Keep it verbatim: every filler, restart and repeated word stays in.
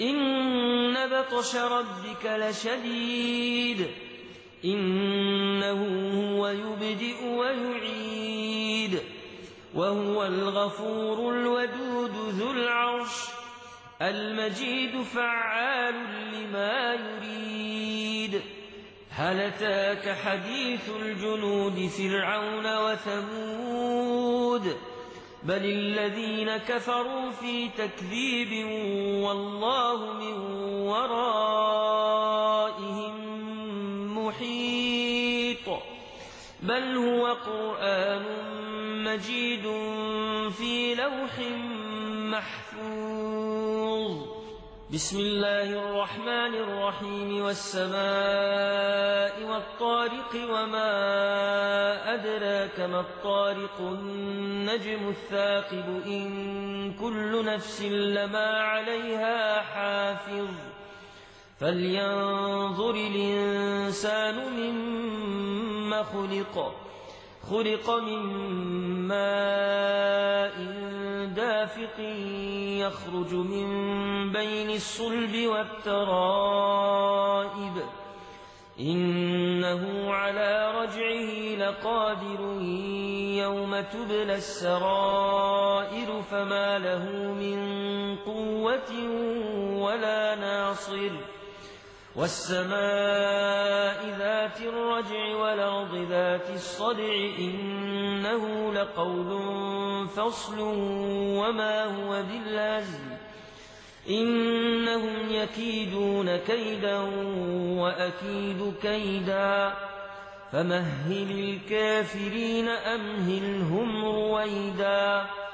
إن بطش ربك لشديد إنه هو يبدئ ويعيد وهو الغفور الودود ذو العرش المجيد فعال لما يريد هل أتاك حديث الجنود فرعون وثمود بل الذين كفروا في تكذيب والله من ورائهم محيط بل هو قرآن مجيد في لوح محفوظ بسم الله الرحمن الرحيم والسماء والطارق وما أدراك ما الطارق النجم الثاقب إن كل نفس لما عليها حافظ فلينظر الإنسان مما خلق خلق من ماء دافق يخرج من بين الصلب والترائب إنه على رجعه لقادر يوم تبلى السرائر فما له من قوة ولا ناصر والسماء ذات الرجع والأرض ذات الصدع إنه لقول فصل وما هو بالهزل إنهم يكيدون كيدا وأكيد كيدا فمهل الكافرين أمهلهم رويدا